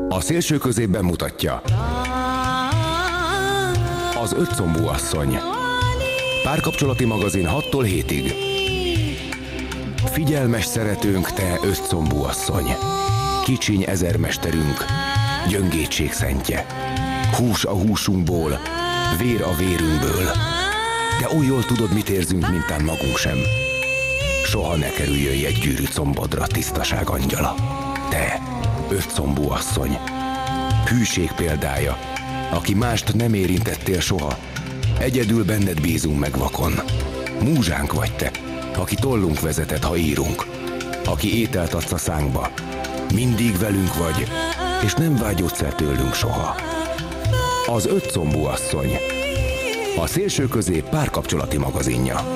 A Szélső Középben mutatja Az ötcombú asszony. Párkapcsolati magazin 6-tól 7-ig. Figyelmes szeretőnk, te ötcombú asszony. Kicsiny ezermesterünk, gyöngétség szentje. Hús a húsunkból, vér a vérünkből. De úgy jól tudod, mit érzünk, mintán magunk sem. Soha ne kerüljön egy gyűrű combodra, tisztaság angyala. Te, ötcombú asszony, hűség példája, aki mást nem érintettél soha. Egyedül benned bízunk meg vakon. Múzsánk vagy te, aki tollunk vezetett, ha írunk. Aki ételt adsz a szánkba. Mindig velünk vagy, és nem vágyódsz el tőlünk soha. Az ötcombú asszony. A Szélső Közép párkapcsolati magazinja.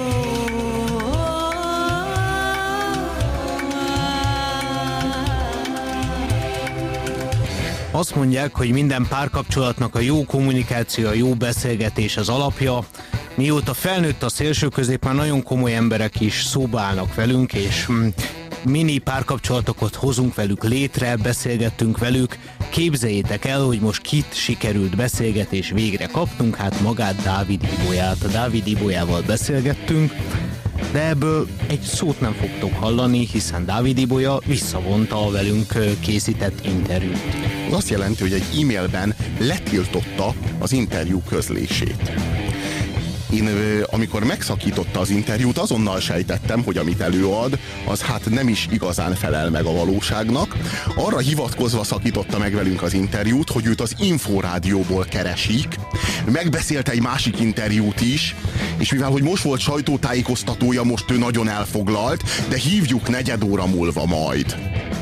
Azt mondják, hogy minden párkapcsolatnak a jó kommunikáció, a jó beszélgetés az alapja. Mióta felnőtt a Szélső Közép, már nagyon komoly emberek is szóba állnak velünk, és mini párkapcsolatokat hozunk velük létre, beszélgettünk velük. Képzeljétek el, hogy most kit sikerült beszélgetés végre kaptunk, hát magát Dávid Ibolyát. A Dávid Ibolyával beszélgettünk, de ebből egy szót nem fogtok hallani, hiszen Dávid Ibolya visszavonta a velünk készített interjút. Az azt jelenti, hogy egy e-mailben letiltotta az interjú közlését. Én amikor megszakította az interjút, azonnal sejtettem, hogy amit előad, az hát nem is igazán felel meg a valóságnak. Arra hivatkozva szakította meg velünk az interjút, hogy őt az Inforádióból keresik. Megbeszélt egy másik interjút is, és mivel hogy most volt sajtótájékoztatója, most ő nagyon elfoglalt, de hívjuk 4 óra múlva majd.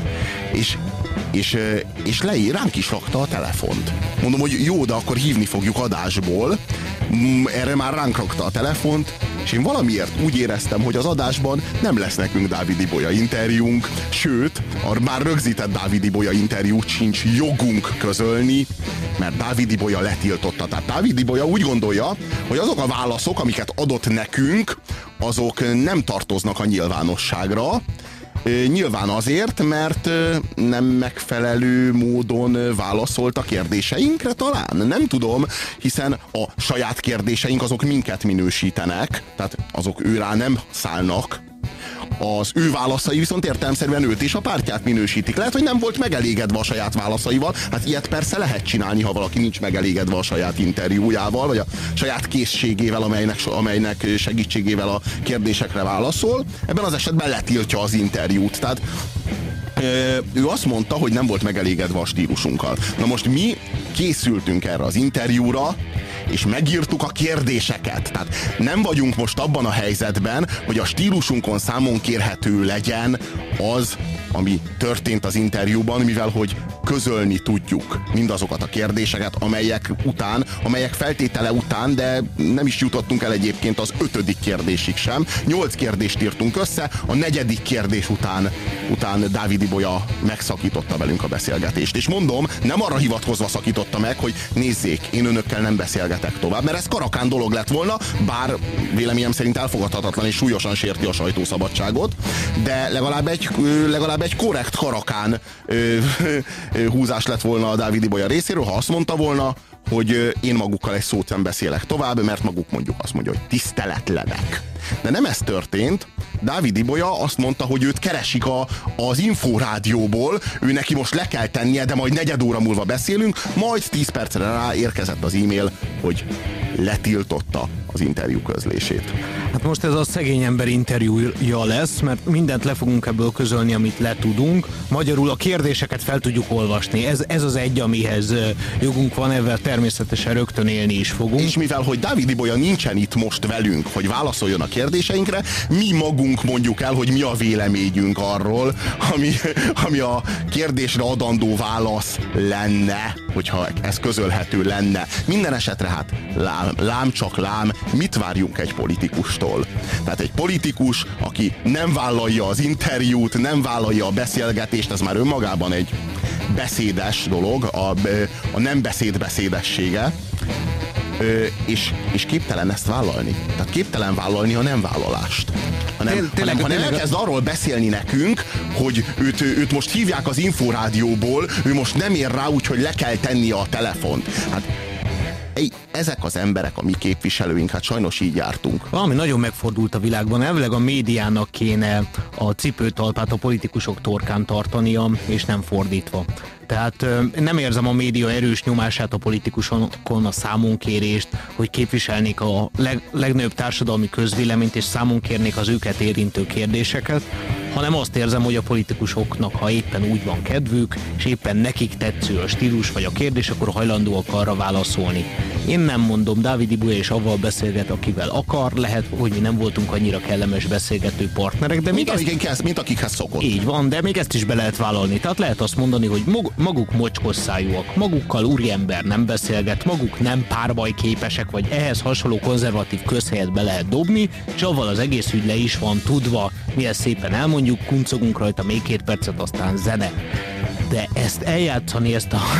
És ránk is rakta a telefont. Mondom, hogy jó, de akkor hívni fogjuk adásból. Erre már ránk rakta a telefont, és én valamiért úgy éreztem, hogy az adásban nem lesz nekünk Dávid Ibolya interjúnk, sőt, a már rögzített Dávid Ibolya interjút sincs jogunk közölni, mert Dávid Ibolya letiltotta. Tehát Dávid Ibolya úgy gondolja, hogy azok a válaszok, amiket adott nekünk, azok nem tartoznak a nyilvánosságra. Nyilván azért, mert nem megfelelő módon válaszolt a kérdéseinkre talán. Nem tudom, hiszen a saját kérdéseink azok minket minősítenek, tehát azok őrá nem szállnak. Az ő válaszai viszont értelemszerűen őt és a pártját minősítik. Lehet, hogy nem volt megelégedve a saját válaszaival. Hát ilyet persze lehet csinálni, ha valaki nincs megelégedve a saját interjújával, vagy a saját készségével, amelynek segítségével a kérdésekre válaszol. Ebben az esetben letiltja az interjút. Tehát ő azt mondta, hogy nem volt megelégedve a stílusunkkal. Na most mi készültünk erre az interjúra, és megírtuk a kérdéseket. Tehát nem vagyunk most abban a helyzetben, hogy a stílusunkon számon kérhető legyen az, ami történt az interjúban, mivel hogy közölni tudjuk mindazokat a kérdéseket, amelyek feltétele után, de nem is jutottunk el egyébként az 5. kérdésig sem. 8 kérdést írtunk össze, a 4. kérdés után Dávid Ibolya megszakította velünk a beszélgetést. És mondom, nem arra hivatkozva szakította meg, hogy nézzék, én önökkel nem beszélgetek tovább, mert ez karakán dolog lett volna, bár véleményem szerint elfogadhatatlan és súlyosan sérti a sajtószabadságot, de legalább egy korrekt karakán húzás lett volna a Dávid Ibolya részéről, ha azt mondta volna, hogy én magukkal egy szót nem beszélek tovább, mert maguk mondjuk azt mondja, hogy tiszteletlenek. De nem ez történt. Dávid Ibolya azt mondta, hogy őt keresik az Inforádióból, ő neki most le kell tennie, de majd 4 óra múlva beszélünk, majd 10 percre rá érkezett az e-mail, hogy letiltotta az interjú közlését. Hát most ez a szegény ember interjúja lesz, mert mindent le fogunk ebből közölni, amit le tudunk. Magyarul a kérdéseket fel tudjuk olvasni. Ez az egy, amihez jogunk van, ezzel természetesen rögtön élni is fogunk. És mivel, hogy Dávid Ibolya nincsen itt most velünk, hogy válaszoljon a kérdéseinkre, mi magunk mondjuk el, hogy mi a véleményünk arról, ami a kérdésre adandó válasz lenne, hogyha ez közölhető lenne. Minden esetre hát lám csak lám, mit várjunk egy politikustól? Tehát egy politikus, aki nem vállalja az interjút, nem vállalja a beszélgetést, ez már önmagában egy beszédes dolog, a nem beszéd beszédessége. és képtelen ezt vállalni. Tehát képtelen vállalni a nem vállalást. Hanem elkezd arról beszélni nekünk, hogy őt most hívják az inforádióból, ő most nem ér rá, úgyhogy le kell tennie a telefont. Hát ezek az emberek, a mi képviselőink, hát sajnos így jártunk. Valami nagyon megfordult a világban. Elvileg a médiának kéne a cipőtalpát a politikusok torkán tartania, és nem fordítva. Tehát nem érzem a média erős nyomását a politikusokon, a számonkérést, hogy képviselnék a legnagyobb társadalmi közvéleményt, és számon kérnék az őket érintő kérdéseket, hanem azt érzem, hogy a politikusoknak, ha éppen úgy van kedvük, és éppen nekik tetsző a stílus vagy a kérdés, akkor hajlandóak arra válaszolni. Én nem mondom, Dávid Ibolya és avval beszélget, akivel akar, lehet, hogy mi nem voltunk annyira kellemes beszélgető partnerek, de mint akikhez szokott. Így van, de még ezt is be lehet vállalni. Tehát lehet azt mondani, hogy maguk mocskos szájúak, magukkal úriember nem beszélget, maguk nem párbaj képesek, vagy ehhez hasonló konzervatív közhelyet be lehet dobni, és avval az egész ügy le is van tudva, mi ezt szépen elmondjuk, kuncogunk rajta még 2 percet, aztán zene. De ezt eljátszani,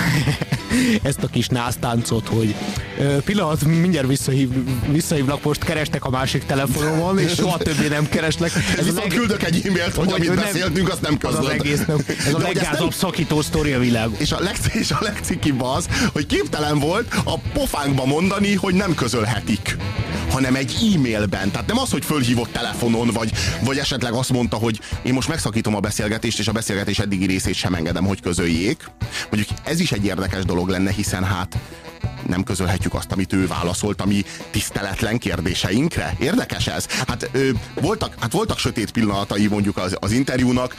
ezt a kis násztáncot, hogy pillanat, mindjárt visszahívlak, most kerestek a másik telefonomon, és soha többé nem keresnek. Küldök egy e-mailt, hogy amit beszéltünk, azt nem közöld. Az egész nem. Ez a leggázabb szakító sztori a világ. És a legcikibb az, hogy képtelen volt a pofánkba mondani, hogy nem közölhetik, hanem egy e-mailben. Tehát nem az, hogy fölhívott telefonon, vagy esetleg azt mondta, hogy én most megszakítom a beszélgetést, és a beszélgetés eddigi részét sem engedem, hogy közöljék. Mondjuk ez is egy érdekes dolog lenne, hiszen hát nem közölhetjük azt, amit ő válaszolt a mi tiszteletlen kérdéseinkre. Érdekes ez? Hát voltak sötét pillanatai mondjuk az interjúnak,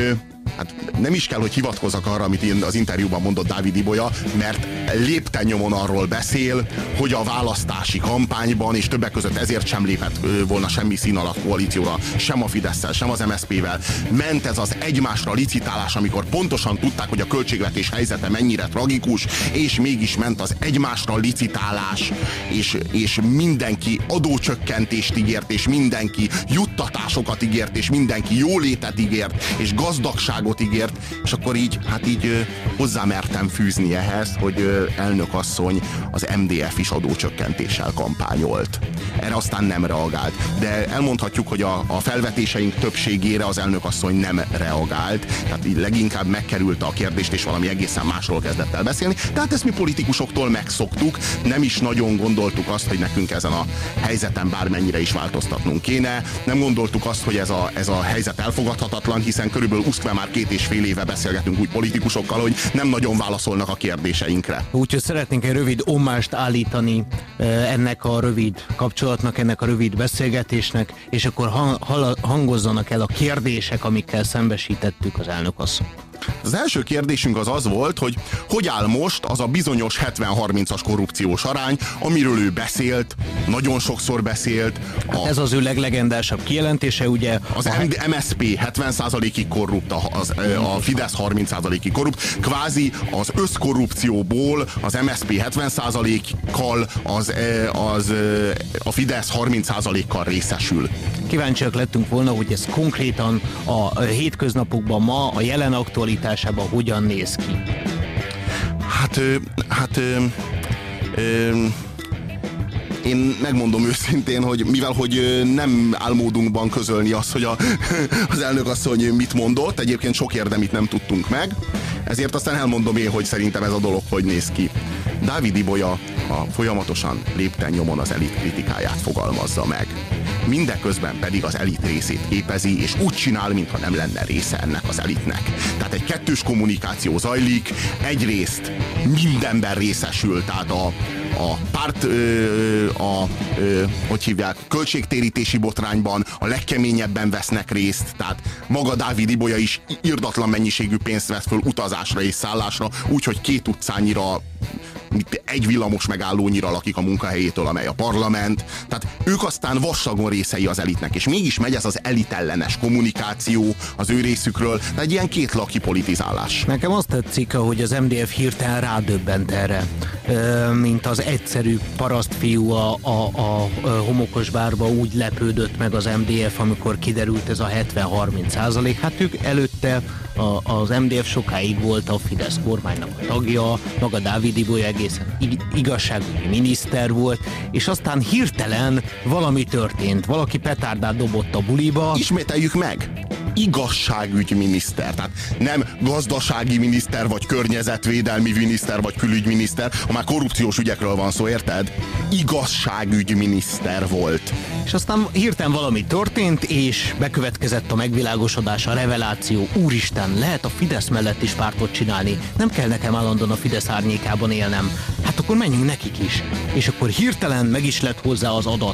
hát nem is kell, hogy hivatkozzak arra, amit az interjúban mondott Dávid Ibolya, mert lépten nyomon arról beszél, hogy a választási kampányban, és többek között ezért sem lépett volna semmi szín alatt koalícióra, sem a Fidesszel, sem az MSZP-vel. Ment ez az egymásra licitálás, amikor pontosan tudták, hogy a költségvetés helyzete mennyire tragikus, és mégis ment az egymásra licitálás, és mindenki adócsökkentést ígért, és mindenki juttatásokat ígért, és mindenki jólétet ígért, és gazdagságot ígért, és akkor így hozzámertem fűzni ehhez, hogy elnök asszony az MDF is adócsökkentéssel kampányolt. Erre aztán nem reagált. De elmondhatjuk, hogy a felvetéseink többségére az elnök asszony nem reagált, tehát így leginkább megkerülte a kérdést, és valami egészen másról kezdett el beszélni. Tehát ezt mi politikusoktól megszoktuk, nem is nagyon gondoltuk azt, hogy nekünk ezen a helyzeten bármennyire is változtatnunk kéne. Nem gondoltuk azt, hogy ez a helyzet elfogadhatatlan, hiszen körülbelül már 2,5 éve beszélgetünk úgy politikusokkal, hogy nem nagyon válaszolnak a kérdéseinkre. Úgyhogy szeretnénk egy rövid ommást állítani ennek a rövid kapcsolatnak, ennek a rövid beszélgetésnek, és akkor hangozzanak el a kérdések, amikkel szembesítettük az elnökasszonyt. Az első kérdésünk az volt, hogy áll most az a bizonyos 70-30-as korrupciós arány, amiről ő beszélt, nagyon sokszor beszélt. Ez az ő leglegendásabb kijelentése, ugye? Az MSZP 70%-ig korrupt, a Fidesz 30%-ig korrupt. Kvázi az összkorrupcióból az MSZP 70%-kal a Fidesz 30%-kal részesül. Kíváncsiak lettünk volna, hogy ez konkrétan a hétköznapokban ma, a jelen aktualitásában hogyan néz ki? Én megmondom őszintén, hogy mivel hogy nem áll módunkban közölni azt, hogy az elnökasszony mit mondott, egyébként sok érdemit nem tudtunk meg, ezért aztán elmondom én, hogy szerintem ez a dolog hogy néz ki. Dávid Ibolya folyamatosan lépten nyomon az elit kritikáját fogalmazza meg. Mindeközben pedig az elit részét képezi, és úgy csinál, mintha nem lenne része ennek az elitnek. Tehát egy kettős kommunikáció zajlik, egyrészt mindenben részesül, tehát a párt, hogy hívják, költségtérítési botrányban a legkeményebben vesznek részt, tehát maga Dávid Ibolya is irdatlan mennyiségű pénzt vesz föl utazásra és szállásra, úgyhogy 2 utcányira, egy villamos megállónyira lakik a munkahelyétől, amely a parlament. Tehát ők aztán vassagon részei az elitnek, és mégis megy ez az elitellenes kommunikáció az ő részükről, de egy ilyen kétlaki politizálás. Nekem azt tetszik, hogy az MDF hirtelen rádöbbent erre. mint az egyszerű parasztfiú a homokos bárba, úgy lepődött meg az MDF, amikor kiderült ez a 70-30%. Hát ők előtte az MDF sokáig volt a Fidesz kormánynak a tagja, maga Dávid Ibolya egészen igazságügyi miniszter volt, és aztán hirtelen valami történt, valaki petárdát dobott a buliba. Ismételjük meg! Igazságügyminiszter, tehát nem gazdasági miniszter, vagy környezetvédelmi miniszter, vagy külügyminiszter, ha már korrupciós ügyekről van szó, érted? Igazságügyminiszter volt. És aztán hirtelen valami történt, és bekövetkezett a megvilágosodás, a reveláció. Úristen, lehet a Fidesz mellett is pártot csinálni, nem kell nekem állandóan a Fidesz árnyékában élnem. Hát akkor menjünk nekik is. És akkor hirtelen meg is lett hozzá az adat,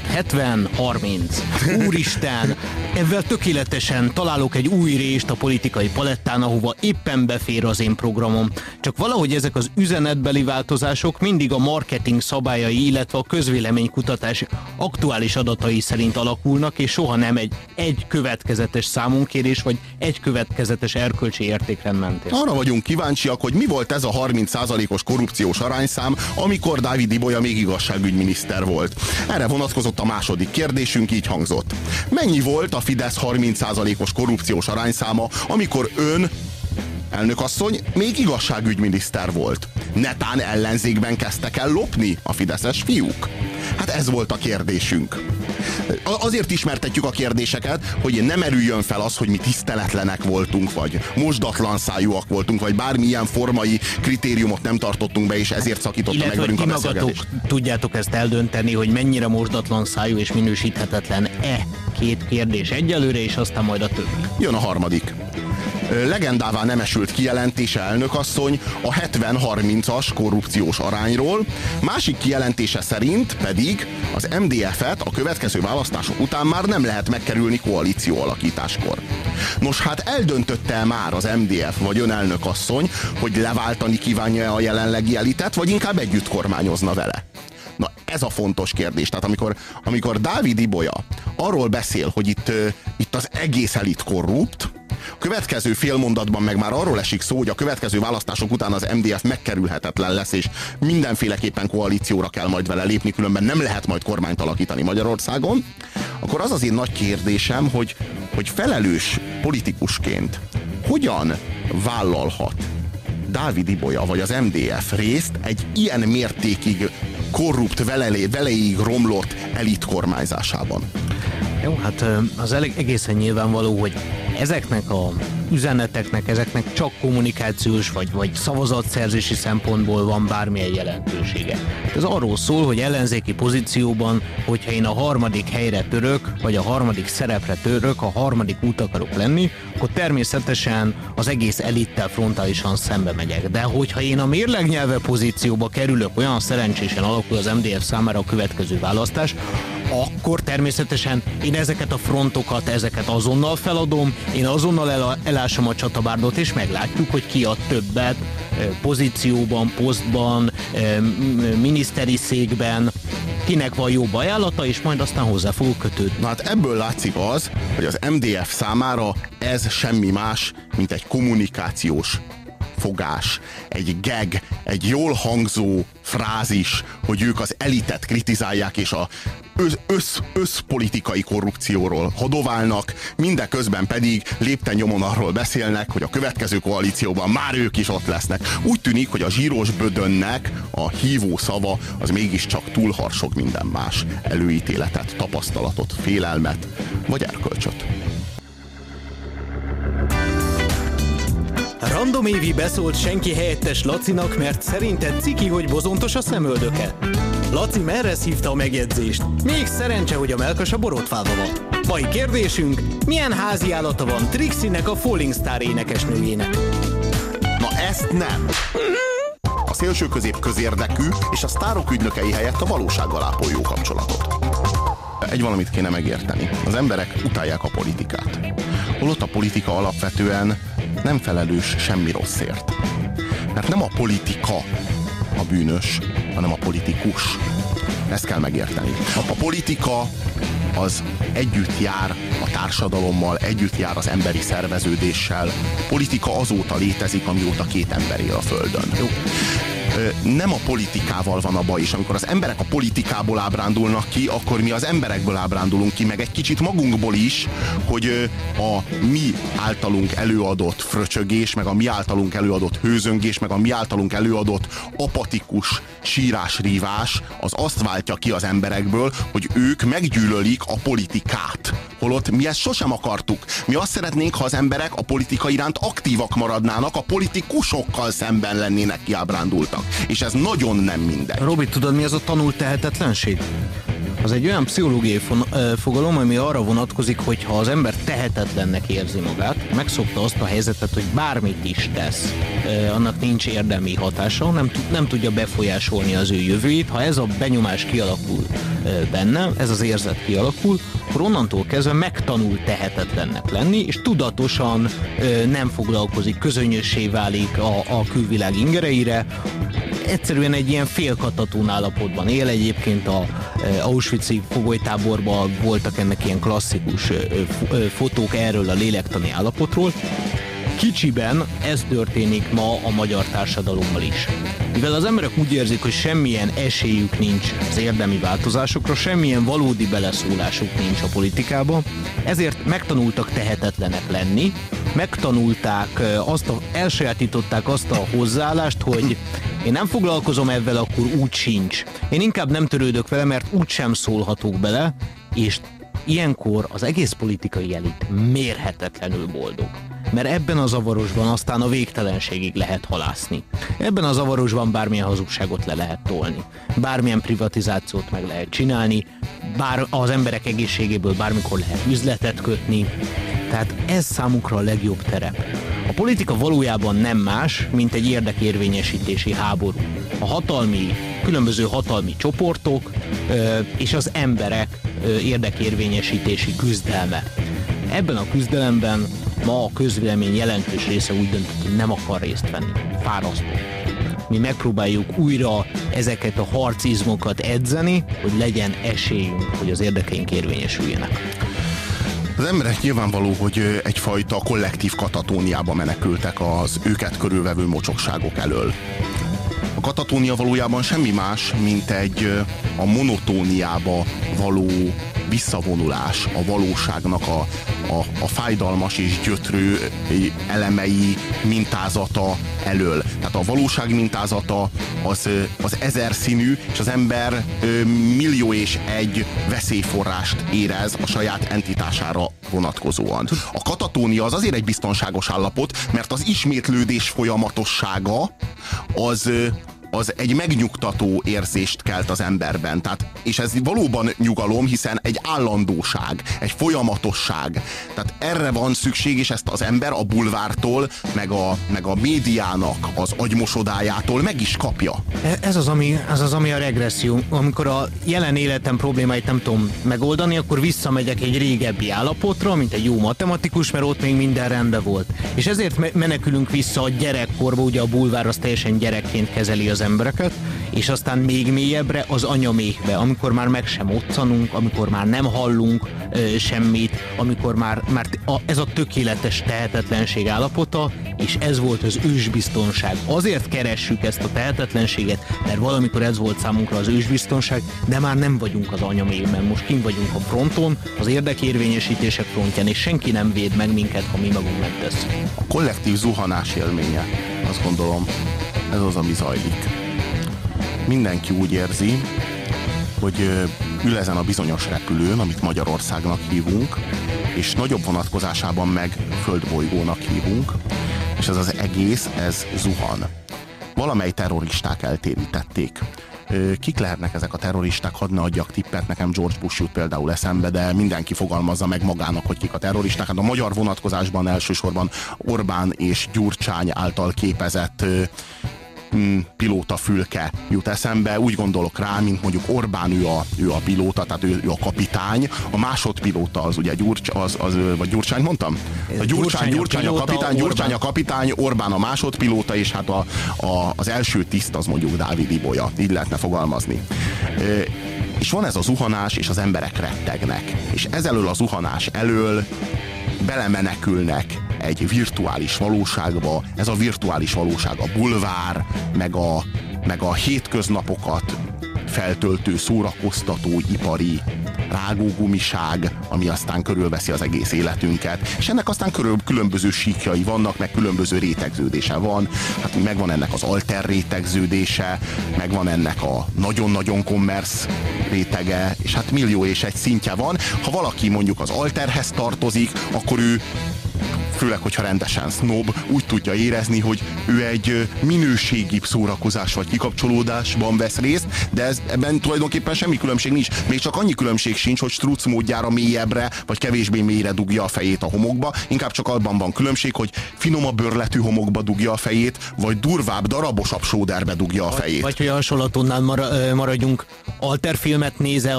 70-30. Úristen, ezzel tökéletesen találok egy új rést a politikai palettán, ahova éppen befér az én programom. Csak valahogy ezek az üzenetbeli változások mindig a marketing szabályai, illetve a közvéleménykutatás aktuális adatai szerint alakulnak, és soha nem egy következetes számunkérés, vagy egy következetes erkölcsi értékrend mentén. Arra vagyunk kíváncsiak, hogy mi volt ez a 30%-os korrupciós arányszám, amikor Dávid Ibolya még igazságügyminiszter volt. Erre vonatkozott a második kérdésünk, így hangzott. Mennyi volt a Fidesz 30%-os korrupciós arányszáma, amikor ön, elnökasszony, még igazságügyminiszter volt? Netán ellenzékben kezdtek el lopni a fideszes fiúk? Hát ez volt a kérdésünk. Azért ismertetjük a kérdéseket, hogy nem erüljön fel az, hogy mi tiszteletlenek voltunk, vagy mosdatlan szájúak voltunk, vagy bármilyen formai kritériumot nem tartottunk be, és ezért szakította meg velünk a beszélgetést. Tudjátok ezt eldönteni, hogy mennyire mosdatlan szájú és minősíthetetlen-e? Két kérdés egyelőre, és aztán majd a többi. Jön a harmadik. Legendává nem esült kijelentése elnökasszony a 70-30-as korrupciós arányról, másik kijelentése szerint pedig az MDF-et a következő választások után már nem lehet megkerülni koalíció alakításkor. Nos, hát eldöntötte már az MDF vagy ön elnökasszony, hogy leváltani kívánja a jelenlegi elitet, vagy inkább együtt kormányozna vele? Na, ez a fontos kérdés. Tehát amikor Dávid Ibolya arról beszél, hogy itt az egész elit korrupt, a következő félmondatban meg már arról esik szó, hogy a következő választások után az MDF megkerülhetetlen lesz, és mindenféleképpen koalícióra kell majd vele lépni, különben nem lehet majd kormányt alakítani Magyarországon, akkor az én nagy kérdésem, hogy felelős politikusként hogyan vállalhat Dávid Ibolya vagy az MDF részt egy ilyen mértékig korrupt, veleig romlott elit kormányzásában? Jó, hát az egészen nyilvánvaló, hogy ezeknek a üzeneteknek, ezeknek csak kommunikációs vagy szavazatszerzési szempontból van bármilyen jelentősége. Ez arról szól, hogy ellenzéki pozícióban, hogyha én a harmadik helyre török, vagy a harmadik szerepre török, a harmadik út akarok lenni, akkor természetesen az egész elittel frontálisan szembe megyek. De hogyha én a mérlegnyelve pozícióba kerülök, olyan szerencsésen alakul az MDF számára a következő választás, akkor természetesen én ezeket a frontokat, ezeket azonnal feladom, én azonnal elásom a csatabárdot, és meglátjuk, hogy ki ad többet pozícióban, posztban, miniszteri székben, kinek van jobb ajánlata, és majd aztán hozzá fogok kötődni. Na hát ebből látszik az, hogy az MDF számára ez semmi más, mint egy kommunikációs fogás, egy gag, egy jól hangzó frázis, hogy ők az elitet kritizálják, és a összpolitikai korrupcióról hadoválnak, mindeközben pedig lépten nyomon arról beszélnek, hogy a következő koalícióban már ők is ott lesznek. Úgy tűnik, hogy a zsíros bödönnek a hívó szava az mégiscsak túlharsog minden más előítéletet, tapasztalatot, félelmet vagy erkölcsöt. Random Évi beszólt senki helyettes Lacinak, mert szerinted ciki, hogy bozontos a szemöldöke. Laci merre szívta a megjegyzést? Még szerencse, hogy a mellkasa borotfálva van. Mai kérdésünk, milyen házi állata van Trixie-nek, a Falling Star énekesnőjének? Na ezt nem! A szélső közép közérdekű, és a sztárok ügynökei helyett a valósággal ápol jó kapcsolatot. Egy valamit kéne megérteni. Az emberek utálják a politikát. Holott a politika alapvetően nem felelős semmi rosszért. Mert nem a politika a bűnös, hanem a politikus. Ezt kell megérteni. A politika az együtt jár a társadalommal, együtt jár az emberi szerveződéssel. A politika azóta létezik, amióta két ember él a Földön. Jó. nem a politikával van a baj, és amikor az emberek a politikából ábrándulnak ki, akkor mi az emberekből ábrándulunk ki, meg egy kicsit magunkból is, hogy a mi általunk előadott fröcsögés, meg a mi általunk előadott hőzöngés, meg a mi általunk előadott apatikus sírás-rívás, az azt váltja ki az emberekből, hogy ők meggyűlölik a politikát. Holott mi ezt sosem akartuk. Mi azt szeretnénk, ha az emberek a politika iránt aktívak maradnának, a politikusokkal szemben lennének kiábrándultak. És ez nagyon nem mindegy. Robi, tudod, mi az a tanult tehetetlenség? Az egy olyan pszichológiai fogalom, ami arra vonatkozik, hogy ha az ember tehetetlennek érzi magát, megszokta azt a helyzetet, hogy bármit is tesz, annak nincs érdemi hatása, nem tudja befolyásolni az ő jövőjét. Ha ez a benyomás kialakul benne, ez az érzet kialakul, akkor onnantól kezdve megtanul tehetetlennek lenni, és tudatosan nem foglalkozik, közönössé válik a külvilág ingereire, egyszerűen egy ilyen félkatatón állapotban él. Egyébként a Auschwitz-i fogolytáborban voltak ennek ilyen klasszikus fotók erről a lélektani állapotról. Kicsiben ez történik ma a magyar társadalommal is. Mivel az emberek úgy érzik, hogy semmilyen esélyük nincs az érdemi változásokra, semmilyen valódi beleszólásuk nincs a politikába, ezért megtanultak tehetetlenek lenni, megtanulták, elsajátították azt a hozzáállást, hogy én nem foglalkozom ezzel, akkor úgy sincs. Én inkább nem törődök vele, mert úgy sem szólhatok bele, és ilyenkor az egész politikai elit mérhetetlenül boldog. Mert ebben a zavarosban aztán a végtelenségig lehet halászni. Ebben a zavarosban bármilyen hazugságot le lehet tolni. Bármilyen privatizációt meg lehet csinálni, bár az emberek egészségéből bármikor lehet üzletet kötni. Tehát ez számukra a legjobb terep. A politika valójában nem más, mint egy érdekérvényesítési háború. Különböző hatalmi csoportok és az emberek érdekérvényesítési küzdelme. Ebben a küzdelemben ma a közvélemény jelentős része úgy döntött, hogy nem akar részt venni. Fárasztó. Mi megpróbáljuk újra ezeket a harcizmokat edzeni, hogy legyen esélyünk, hogy az érdekeink érvényesüljenek. Az emberek nyilvánvaló, hogy egyfajta kollektív katatóniába menekültek az őket körülvevő mocsokságok elől. A katatónia valójában semmi más, mint a monotóniába való visszavonulás a valóságnak a fájdalmas és gyötrő elemei mintázata elől. Tehát a valóság mintázata az ezerszínű, és az ember millió és egy veszélyforrást érez a saját entitására vonatkozóan. A katatónia az azért egy biztonságos állapot, mert az ismétlődés folyamatossága az egy megnyugtató érzést kelt az emberben. És ez valóban nyugalom, hiszen egy állandóság, egy folyamatosság. Tehát erre van szükség, és ezt az ember a bulvártól, meg a médiának az agymosodájától meg is kapja. Ez az, ami a regresszió. Amikor a jelen életem problémáit nem tudom megoldani, akkor visszamegyek egy régebbi állapotra, mint egy jó matematikus, mert ott még minden rendben volt. És ezért menekülünk vissza a gyerekkorba, ugye a bulvár az teljesen gyerekként kezeli az embereket, és aztán még mélyebbre az anyaméhbe, amikor már meg sem occanunk, amikor már nem hallunk semmit, amikor már ez a tökéletes tehetetlenség állapota, és ez volt az ősbiztonság. Azért keressük ezt a tehetetlenséget, mert valamikor ez volt számunkra az ősbiztonság, de már nem vagyunk az anyaméhben, most kint vagyunk a fronton, az érdekérvényesítések frontján, és senki nem véd meg minket, ha mi magunk megtesszük. A kollektív zuhanás élménye, azt gondolom, ez az, ami zajlik. Mindenki úgy érzi, hogy ül ezen a bizonyos repülőn, amit Magyarországnak hívunk, és nagyobb vonatkozásában meg földbolygónak hívunk, és ez az egész, ez zuhan. Valamely terroristák eltérítették. Kik lehetnek ezek a terroristák? Hadd ne adjak tippet, nekem George Bush jut például eszembe, de mindenki fogalmazza meg magának, hogy kik a terroristák. Hát a magyar vonatkozásban elsősorban Orbán és Gyurcsány által képezett pilótafülke jut eszembe. Úgy gondolok rá, mint mondjuk Orbán, ő a pilóta, tehát ő a kapitány. A másodpilóta az ugye vagy Gyurcsány mondtam? A Gyurcsány a kapitány, Orbán a másodpilóta, és hát az első tiszt az mondjuk Dávid Ibolya. Így lehetne fogalmazni. És van ez a zuhanás, és az emberek rettegnek. És ezelől a zuhanás elől belemenekülnek egy virtuális valóságba. Ez a virtuális valóság a bulvár, meg meg a hétköznapokat feltöltő, szórakoztató, ipari rágógumiság, ami aztán körülveszi az egész életünket, és ennek aztán különböző síkjai vannak, meg különböző rétegződése van. Hát megvan ennek az alter rétegződése, megvan ennek a nagyon-nagyon kommersz rétege, és hát millió és egy szintje van. Ha valaki mondjuk az alterhez tartozik, akkor ő, főleg, hogyha rendesen sznob, úgy tudja érezni, hogy ő egy minőségibb szórakozás vagy kikapcsolódásban vesz részt, de ebben tulajdonképpen semmi különbség nincs. Még csak annyi különbség sincs, hogy struc módjára mélyebbre, vagy kevésbé mélyre dugja a fejét a homokba. Inkább csak abban van különbség, hogy finomabb bőrletű homokba dugja a fejét, vagy durvább, darabosabb sóderbe dugja a fejét. Vagy hogy a hasonlatonnál maradjunk, alterfilmet néze a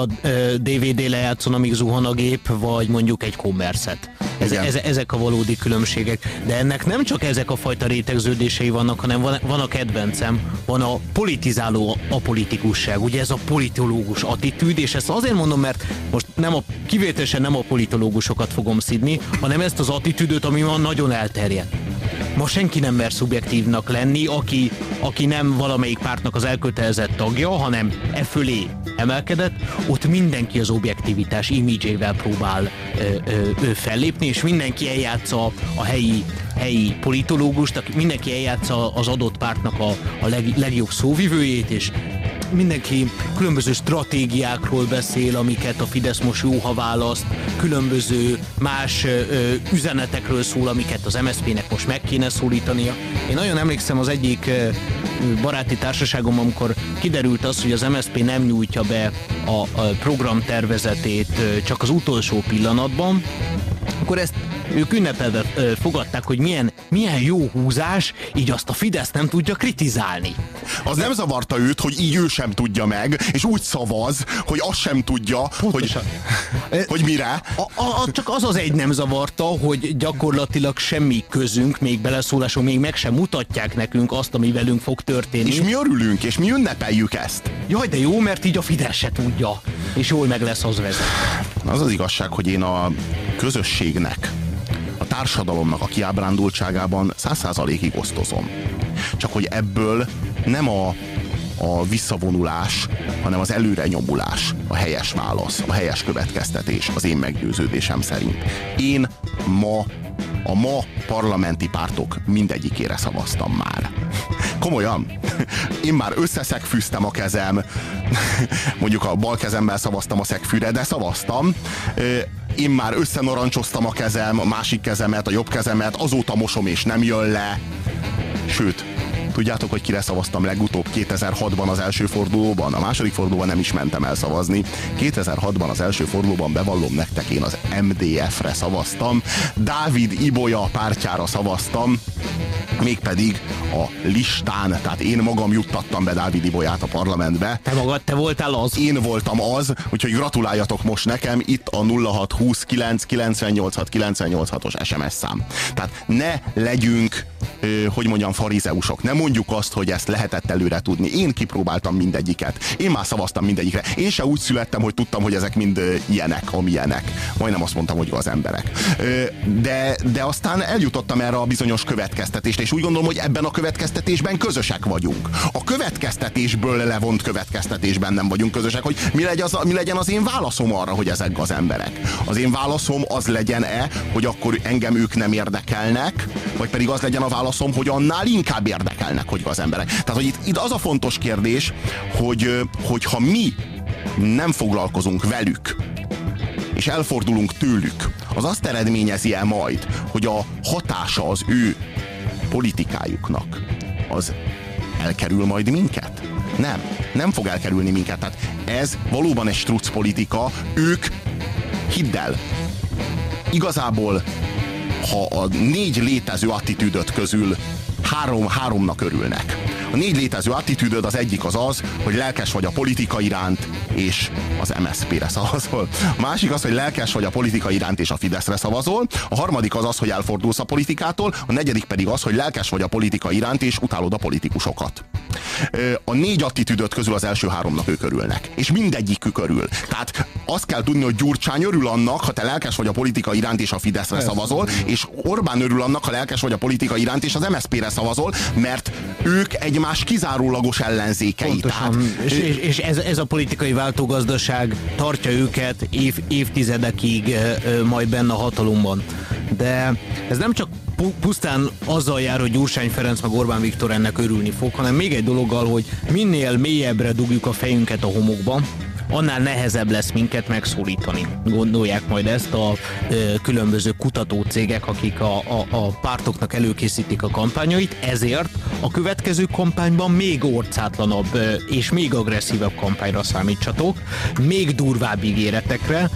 DVD lejátszon, amíg zuhan a gép, vagy mondjuk egy kommerszet. Ezek a valódi különbségek. De ennek nem csak ezek a fajta rétegződései vannak, hanem van a kedvencem, van a politizáló apolitikusság. Ugye ez a politológus attitűd, és ezt azért mondom, mert most kivételesen nem a politológusokat fogom szidni, hanem ezt az attitűdöt, ami van nagyon elterjedt. Ma senki nem mer szubjektívnak lenni, aki nem valamelyik pártnak az elkötelezett tagja, hanem e fölé emelkedett, ott mindenki az objektivitás imidzsével próbál fellépni, és mindenki eljátsza a helyi politológust, mindenki eljátsza az adott pártnak a legjobb szóvivőjét, és mindenki különböző stratégiákról beszél, amiket a Fidesz most jó, ha választ, különböző más üzenetekről szól, amiket az MSZP-nek most meg kéne szólítania. Én nagyon emlékszem az egyik baráti társaságom, amikor kiderült az, hogy az MSZP nem nyújtja be a programtervezetét csak az utolsó pillanatban, akkor ezt ők ünnepelve fogadták, hogy milyen jó húzás, így azt a Fidesz nem tudja kritizálni. Az nem zavarta őt, hogy így ő sem tudja meg, és úgy szavaz, hogy azt sem tudja, hogy mire. Csak az egy nem zavarta, hogy gyakorlatilag semmi közünk, még beleszólásunk, még meg sem mutatják nekünk azt, ami velünk fog történni. És mi örülünk, és mi ünnepeljük ezt. Jaj, de jó, mert így a Fidesz se tudja, és jól meg lesz az vezet. Az az igazság, hogy én a közösségnek, a társadalomnak a kiábrándultságában 100%-ig osztozom. Csak hogy ebből nem a visszavonulás, hanem az előrenyomulás a helyes válasz, a helyes következtetés az én meggyőződésem szerint. Én a ma parlamenti pártok mindegyikére szavaztam már. Komolyan? Én már összeszegfűztem a kezem, mondjuk a bal kezemmel szavaztam a szegfűre, de szavaztam. Én már összenorancsoztam a kezem, a másik kezemet, a jobb kezemet, azóta mosom és nem jön le. Sőt, tudjátok, hogy kire szavaztam legutóbb 2006-ban az első fordulóban? A második fordulóban nem is mentem el szavazni. 2006-ban az első fordulóban, bevallom nektek, én az MDF-re szavaztam. Dávid Ibolya pártjára szavaztam, mégpedig a listán, tehát én magam juttattam be Dávid Ibolyát a parlamentbe. Te voltál az? Én voltam az, úgyhogy gratuláljatok most nekem, itt a 0629 986 986-os SMS szám. Tehát ne legyünk, hogy mondjam, farizeusok. Nem mondjuk azt, hogy ezt lehetett előre tudni. Én kipróbáltam mindegyiket. Én már szavaztam mindegyikre. Én se úgy születtem, hogy tudtam, hogy ezek mind ilyenek, amilyenek. Majdnem azt mondtam, hogy az emberek. De aztán eljutottam erre a bizonyos következtetést, és úgy gondolom, hogy ebben a következtetésben közösek vagyunk. A következtetésből levont következtetésben nem vagyunk közösek, hogy mi legyen az én válaszom arra, hogy ezek az emberek. Az én válaszom az legyen-e, hogy akkor engem ők nem érdekelnek, vagy pedig az legyen a válaszom, hogy annál inkább érdekelnek, hogy az emberek. Tehát, hogy itt az a fontos kérdés, hogy ha mi nem foglalkozunk velük, és elfordulunk tőlük, az azt eredményezi-e majd, hogy a hatása az ő politikájuknak az elkerül majd minket? Nem fog elkerülni minket. Tehát ez valóban egy struc politika. Ők, hidd el, igazából, ha a 4 létező attitűdöt közül háromnak örülnek. A 4 létező attitűdöd az egyik az, hogy lelkes vagy a politika iránt, és az MSZP-re szavazol. A másik az, hogy lelkes vagy a politika iránt, és a Fideszre szavazol. A harmadik az, hogy elfordulsz a politikától. A negyedik pedig az, hogy lelkes vagy a politika iránt, és utálod a politikusokat. A 4 attitűdöt közül az első 3-nak ők örülnek. És mindegyikük örül. Tehát azt kell tudni, hogy Gyurcsány örül annak, ha te lelkes vagy a politika iránt, és a Fideszre szavazol, és Orbán örül annak, ha lelkes vagy a politika iránt, és az MSZP-re szavazol, mert Ők egymás kizárólagos ellenzékei. Pontosan. És ez a politikai váltógazdaság tartja őket évtizedekig majd benne a hatalomban. De ez nem csak pusztán azzal jár, hogy Gyurcsány Ferenc meg Orbán Viktor ennek örülni fog, hanem még egy dologgal, hogy minél mélyebbre dugjuk a fejünket a homokba, annál nehezebb lesz minket megszólítani. Gondolják majd ezt a különböző kutatócégek, akik a pártoknak előkészítik a kampányait, ezért a következő kampányban még orcátlanabb és még agresszívebb kampányra számítsatok, még durvább ígéretekre,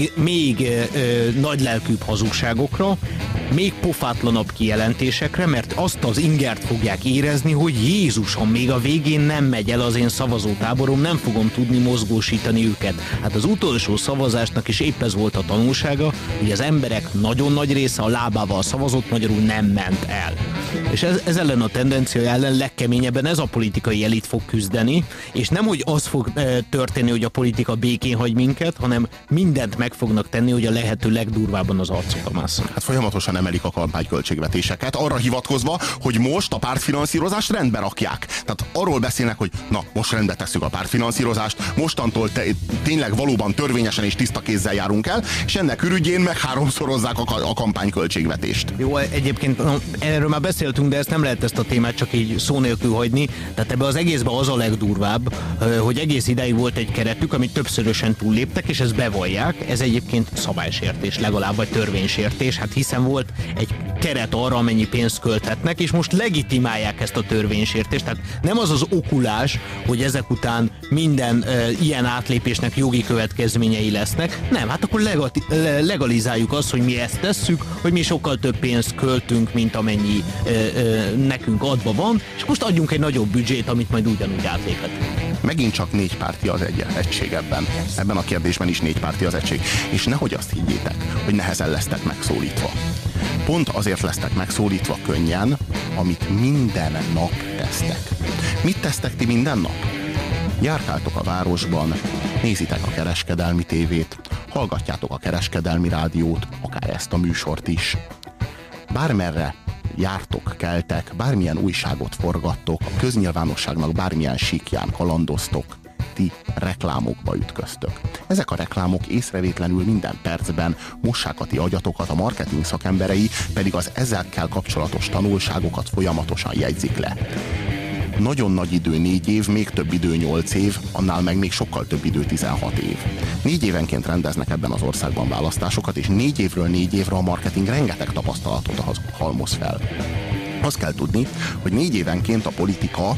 még nagylelkűbb hazugságokra, még pofátlanabb kijelentésekre, mert azt az ingert fogják érezni, hogy Jézusom, még a végén nem megy el az én szavazótáborom, nem fogom tudni mozgósítani őket. Hát az utolsó szavazásnak is épp ez volt a tanulsága, hogy az emberek nagyon nagy része a lábával szavazott, magyarul nem ment el. És ez ellen a tendencia ellen legkeményebben ez a politikai elit fog küzdeni, és nem, hogy az fog történni, hogy a politika békén hagy minket, hanem mindent meg fognak tenni, hogy a lehető legdurvábban az arcukra másszon. Hát folyamatosan emelik a kampányköltségvetéseket, arra hivatkozva, hogy most a pártfinanszírozást rendbe rakják. Tehát arról beszélnek, hogy na, most rendbe tesszük a pártfinanszírozást, mostantól tényleg valóban törvényesen és tiszta kézzel járunk el, és ennek ürügyén meg háromszorozzák a kampányköltségvetést. Jó, egyébként erről már beszéltünk, de ezt nem lehet ezt a témát csak így szó nélkül hagyni. Tehát ebbe az egészben az a legdurvább, hogy egész idáig volt egy keretük, amit többszörösen túlléptek, és ezt bevallják. Ez egyébként szabálysértés legalább, vagy törvénysértés, hát hiszen volt egy keret arra, amennyi pénzt költhetnek, és most legitimálják ezt a törvénysértést. Tehát nem az az okulás, hogy ezek után minden ilyen átlépésnek jogi következményei lesznek. Nem, hát akkor legalizáljuk azt, hogy mi ezt tesszük, hogy mi sokkal több pénzt költünk, mint amennyi nekünk adva van, és most adjunk egy nagyobb büdzsét, amit majd ugyanúgy átléphetünk. Megint csak négypárti az egység ebben. Ebben a kérdésben is négypárti az egység. És nehogy azt higgyétek, hogy nehezen lesztek megszólítva. Pont azért lesztek megszólítva könnyen, amit minden nap tesztek. Mit tesztek ti minden nap? Járkáltok a városban, nézitek a kereskedelmi tévét, hallgatjátok a kereskedelmi rádiót, akár ezt a műsort is. Bármerre jártok, keltek, bármilyen újságot forgattok, a köznyilvánosságnak bármilyen síkján kalandoztok, ti reklámokba ütköztök. Ezek a reklámok észrevétlenül minden percben mossák a ti agyatokat, a marketing szakemberei pedig az ezekkel kapcsolatos tanulságokat folyamatosan jegyzik le. Nagyon nagy idő 4 év, még több idő 8 év, annál meg még sokkal több idő 16 év. 4 évenként rendeznek ebben az országban választásokat, és 4 évről 4 évre a marketing rengeteg tapasztalatot halmoz fel. Azt kell tudni, hogy 4 évenként a politika,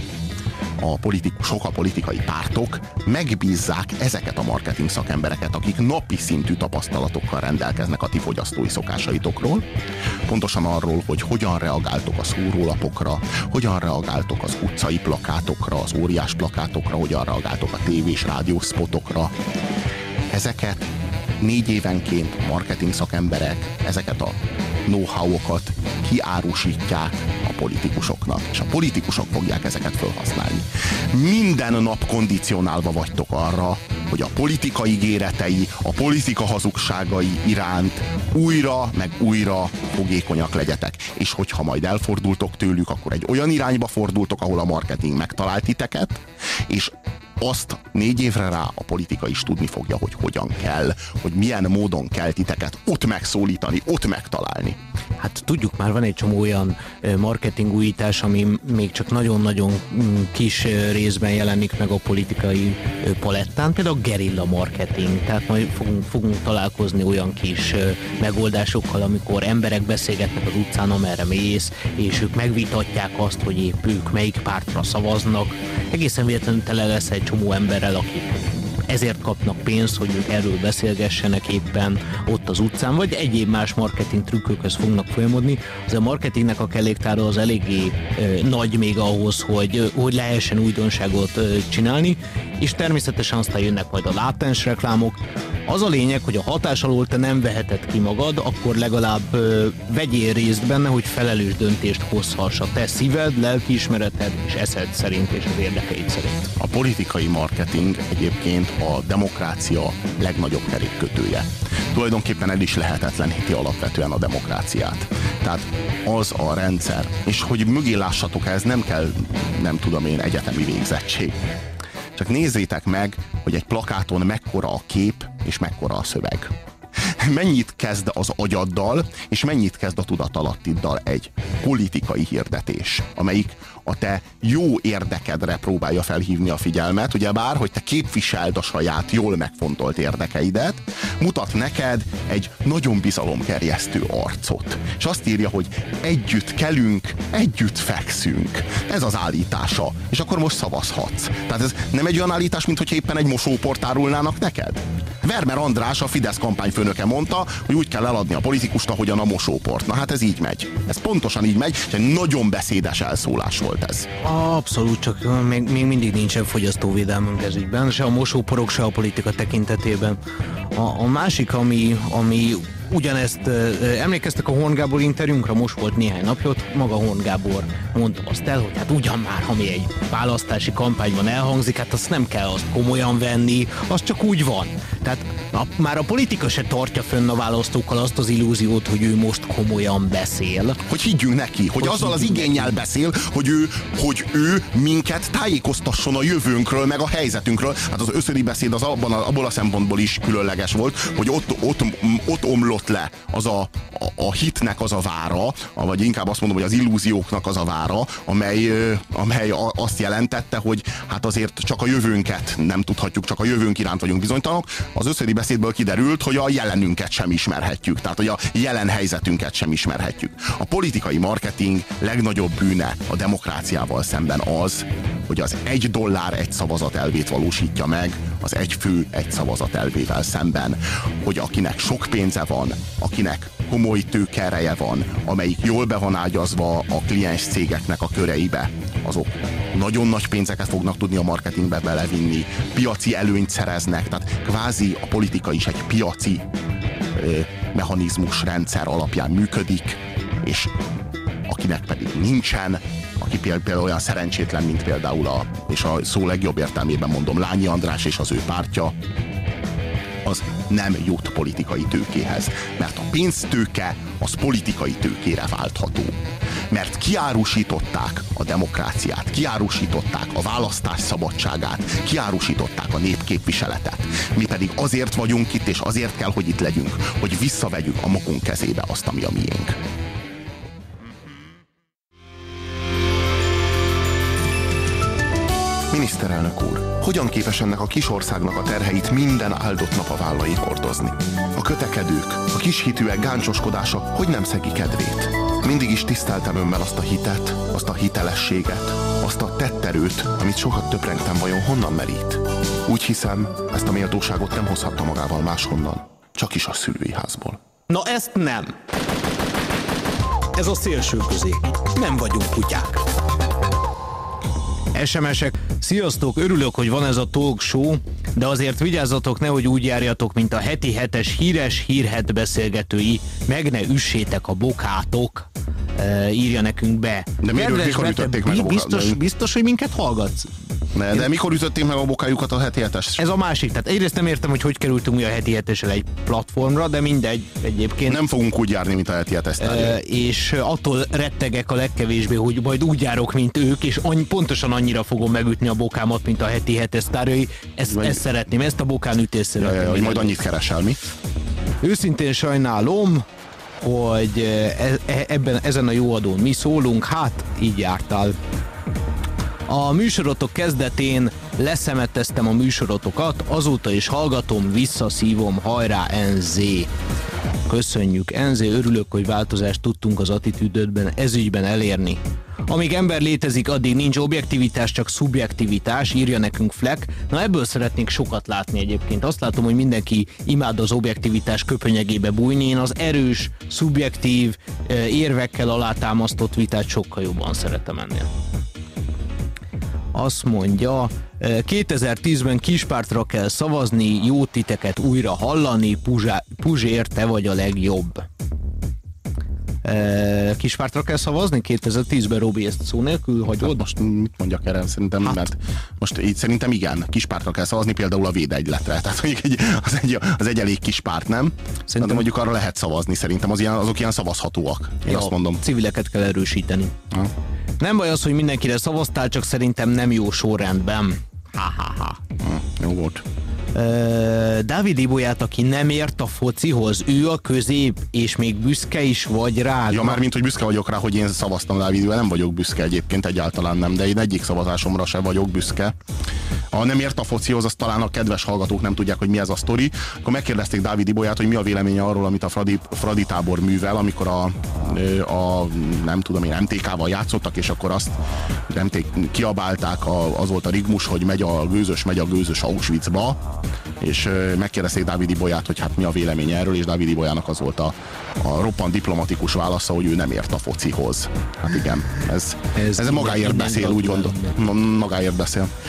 a politikusok, a politikai pártok megbízzák ezeket a marketing szakembereket, akik napi szintű tapasztalatokkal rendelkeznek a ti fogyasztói szokásaitokról, pontosan arról, hogy hogyan reagáltok a szórólapokra, hogyan reagáltok az utcai plakátokra, az óriás plakátokra, hogyan reagáltok a tévés, rádiós spotokra. Ezeket 4 évenként a marketing szakemberek ezeket a know-how-okat kiárusítják a politikusoknak, és a politikusok fogják ezeket felhasználni. Minden nap kondicionálva vagytok arra, hogy a politika ígéretei, a politika hazugságai iránt újra meg újra fogékonyak legyetek. És hogyha majd elfordultok tőlük, akkor egy olyan irányba fordultok, ahol a marketing megtalált titeket, és azt 4 évre rá a politika is tudni fogja, hogy hogyan kell, hogy milyen módon kell titeket ott megszólítani, ott megtalálni. Hát tudjuk már, van egy csomó olyan marketing újítás, ami még csak nagyon-nagyon kis részben jelenik meg a politikai palettán, például a gerilla marketing, tehát majd fogunk találkozni olyan kis megoldásokkal, amikor emberek beszélgetnek az utcán, amerre mész, és ők megvitatják azt, hogy épp ők melyik pártra szavaznak. Egészen véletlenül tele lesz egy csomó emberrel, akik ezért kapnak pénzt, hogy ők erről beszélgessenek éppen ott az utcán, vagy egyéb más marketing trükkökhöz fognak folyamodni. Az a marketingnek a kelléktára az eléggé nagy még ahhoz, hogy lehessen újdonságot csinálni, és természetesen aztán jönnek majd a látens reklámok, Az a lényeg, hogy a hatás alól te nem veheted ki magad, akkor legalább vegyél részt benne, hogy felelős döntést hozhass a te szíved, lelkiismereted és eszed szerint és az érdekeid szerint. A politikai marketing egyébként a demokrácia legnagyobb kerékkötője. Tulajdonképpen el is lehetetleníti alapvetően a demokráciát. Tehát az a rendszer, és hogy mögé lássatok, ez nem kell, nem tudom én, egyetemi végzettség. Csak nézzétek meg, hogy egy plakáton mekkora a kép, és mekkora a szöveg. Mennyit kezd az agyaddal, és mennyit kezd a tudatalattiddal egy politikai hirdetés, amelyik a te jó érdekedre próbálja felhívni a figyelmet, ugyebár, hogy te képviseld a saját jól megfontolt érdekeidet, mutat neked egy nagyon bizalomgerjesztő arcot. És azt írja, hogy együtt kelünk, együtt fekszünk. Ez az állítása. És akkor most szavazhatsz. Tehát ez nem egy olyan állítás, mint hogy éppen egy mosóport árulnának neked? Vermer András, a Fidesz kampányfőnöke mondta, hogy úgy kell eladni a politikust, ahogyan a mosóport. Na hát ez így megy. Ez pontosan így megy, és egy nagyon beszédes elszólás volt ez. Abszolút, csak még mindig nincsen fogyasztóvédelmünk ez ügyben, se a mosóporok, se a politika tekintetében. A másik, ami ugyanezt, emlékeztek a Horn Gábor interjúnkra, most volt néhány napja, maga Horn Gábor mondta azt el, hogy hát ugyan már, ha mi egy választási kampányban elhangzik, hát azt nem kell azt komolyan venni, az csak úgy van. Tehát már a politika se tartja fönn a választókkal azt az illúziót, hogy ő most komolyan beszél. Hogy higgyünk neki, hogy azzal az igénnyel beszél, hogy ő minket tájékoztasson a jövőnkről, meg a helyzetünkről. Hát az Öszödi beszéd az abból a szempontból is különleges volt, hogy ott omlott le az a hitnek az a vára, vagy inkább azt mondom, hogy az illúzióknak az a vára, amely azt jelentette, hogy hát azért csak a jövőnket nem tudhatjuk, csak a jövőnk iránt vagyunk bizonytalanok. Az Öszödi beszédből kiderült, hogy a jelenünket sem ismerhetjük, tehát hogy a jelen helyzetünket sem ismerhetjük. A politikai marketing legnagyobb bűne a demokráciával szemben az, hogy az $1 egy szavazat elvét valósítja meg az egy fő egy szavazat elvével szemben, hogy akinek sok pénze van, akinek komoly tőkeereje van, amelyik jól be van ágyazva a kliens cégeknek a köreibe, azok nagyon nagy pénzeket fognak tudni a marketingbe belevinni, piaci előnyt szereznek, tehát kvázi a politika is egy piaci mechanizmus rendszer alapján működik, és akinek pedig nincsen, aki például olyan szerencsétlen, mint például és a szó legjobb értelmében mondom, Lányi András és az ő pártja, az nem jut politikai tőkéhez. Mert a pénztőke az politikai tőkére váltható. Mert kiárusították a demokráciát, kiárusították a választás szabadságát, kiárusították a népképviseletet. Mi pedig azért vagyunk itt, és azért kell, hogy itt legyünk, hogy visszavegyük a magunk kezébe azt, ami a miénk. Miniszterelnök úr, hogyan képes ennek a kis országnak a terheit minden áldott nap a vállain hordozni? A kötekedők, a kishitűek gáncsoskodása hogy nem szegi kedvét? Mindig is tiszteltem önben azt a hitet, azt a hitelességet, azt a tetterőt, amit sokat töprengtem, vajon honnan merít? Úgy hiszem, ezt a méltóságot nem hozhatta magával máshonnan, csak is a szülői házból. Na ezt nem! Ez a szélső közé. Nem vagyunk kutyák. SMS-ek. Sziasztok, örülök, hogy van ez a talk show, de azért vigyázzatok, nehogy úgy járjatok, mint a heti hetes híres hírhet beszélgetői. Meg ne üssétek a bokátok, írja nekünk be. De mikor ütötték meg a bokájukat? Biztos, hogy minket hallgatsz? De mikor ütötték meg a bokájukat a heti hetes? Ez a másik. Tehát egyrészt nem értem, hogy kerültünk mi a heti hetesel egy platformra, de mindegy egyébként. Nem fogunk úgy járni, mint a heti hetes. És attól rettegek a legkevésbé, hogy majd úgy járok, mint ők, és pontosan annyira fogom megütni a bokámat, mint a heti hetes sztárjai. Ezt szeretném, ezt a bokánütést szeretném. Hogy majd annyit keresel, mi? Őszintén sajnálom, hogy ezen a jó adón mi szólunk, hát így jártál. A műsorotok kezdetén leszemeteztem a műsorotokat, azóta is hallgatom, visszaszívom, hajrá NZ. Köszönjük NZ, örülök, hogy változást tudtunk az attitűdödben ezügyben elérni. Amíg ember létezik, addig nincs objektivitás, csak szubjektivitás, írja nekünk Fleck. Na ebből szeretnék sokat látni egyébként. Azt látom, hogy mindenki imád az objektivitás köpönyegébe bújni. Én az erős, szubjektív, érvekkel alátámasztott vitát sokkal jobban szeretem ennél. azt mondja, 2010-ben Kispártra kell szavazni, jó titeket újra hallani, Puzsér, te vagy a legjobb. Kispártra kell szavazni 2010-ben, Robi, ezt szó nélkül hagyod? Hát most mit mondjak erre? Szerintem, mert most így szerintem igen, Kispártra kell szavazni, például a Védegyletre. Tehát mondjuk az egy elég kis párt, nem? Szerintem, de mondjuk arra lehet szavazni, szerintem azok ilyen szavazhatóak. Én azt mondom. Civileket kell erősíteni. Ha. Nem baj az, hogy mindenkire szavaztál, csak szerintem nem jó sorrendben. Jó volt. Dávid Ibolyát, aki nem ért a focihoz, ő a közép, és még büszke is vagy rá. Ja, már mint hogy büszke vagyok rá, hogy én szavaztam Dávid Ibolyát, nem vagyok büszke egyébként, egyáltalán nem, de én egyik szavazásomra se vagyok büszke. Ha nem ért a focihoz, azt talán a kedves hallgatók nem tudják, hogy mi ez a sztori. Akkor megkérdezték Dávid Ibolyát, hogy mi a véleménye arról, amit a Fradi tábor művel, amikor a nem tudom én, MTK-val játszottak, és akkor azt kiabálták, az volt a rigmus, hogy megy a gőzös Auschwitzba, és megkérdezték Dávid Ibolyát, hogy hát mi a véleménye erről, és Dávid Ibolyának az volt a roppant diplomatikus válasza, hogy ő nem ért a focihoz. Hát igen, ez magáért beszél, úgy gondolom. Magáért beszél.